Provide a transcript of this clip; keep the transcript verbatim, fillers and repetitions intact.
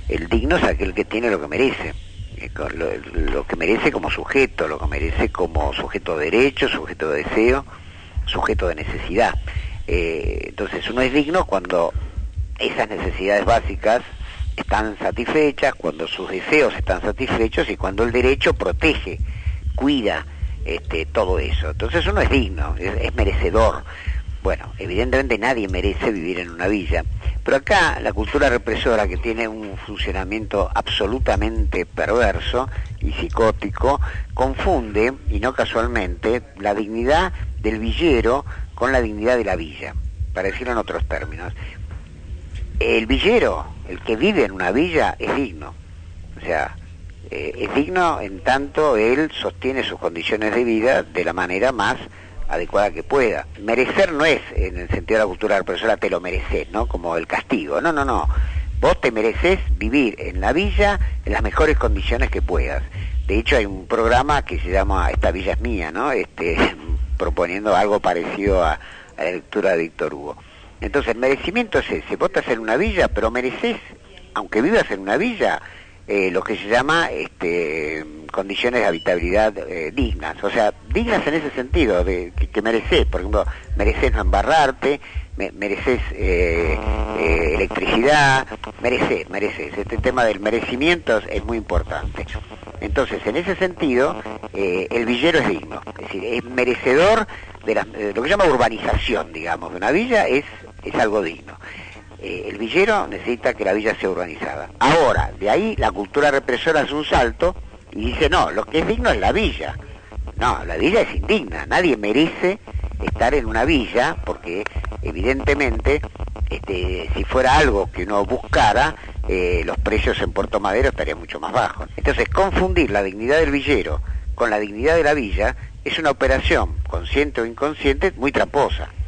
El digno es aquel que tiene lo que merece, eh, lo, lo que merece como sujeto, lo que merece como sujeto de derecho, sujeto de deseo, sujeto de necesidad. Eh, entonces uno es digno cuando esas necesidades básicas están satisfechas, cuando sus deseos están satisfechos y cuando el derecho protege, cuida este, todo eso. Entonces uno es digno, es, es merecedor. Bueno, evidentemente nadie merece vivir en una villa, pero acá la cultura represora, que tiene un funcionamiento absolutamente perverso y psicótico, confunde, y no casualmente, la dignidad del villero con la dignidad de la villa, para decirlo en otros términos. El villero, el que vive en una villa, es digno. O sea, eh, es digno en tanto él sostiene sus condiciones de vida de la manera más adecuada que pueda. Merecer no es, en el sentido de la cultura represora, te lo mereces, ¿no? Como el castigo. No, no, no. Vos te mereces vivir en la villa en las mejores condiciones que puedas. De hecho, hay un programa que se llama Esta villa es mía, ¿no? Este, proponiendo algo parecido a, a la lectura de Víctor Hugo. Entonces, el merecimiento es ese. Vos estás en una villa, pero mereces, aunque vivas en una villa, eh, lo que se llama este, condiciones de habitabilidad eh, dignas. O sea, dignas en ese sentido, de que, que mereces. Por ejemplo, mereces no embarrarte, me, mereces eh, eh, electricidad, mereces, mereces. Este tema del merecimiento es, es muy importante. Entonces, en ese sentido, eh, el villero es digno. Es decir, es merecedor de, la, de lo que se llama urbanización, digamos, de una villa, es, es algo digno. Eh, el villero necesita que la villa sea urbanizada. Ahora, de ahí la cultura represora hace un salto y dice, no, lo que es digno es la villa. No, la villa es indigna, nadie merece estar en una villa, porque evidentemente, este, si fuera algo que uno buscara, eh, los precios en Puerto Madero estarían mucho más bajos. Entonces, confundir la dignidad del villero con la dignidad de la villa es una operación, consciente o inconsciente, muy tramposa.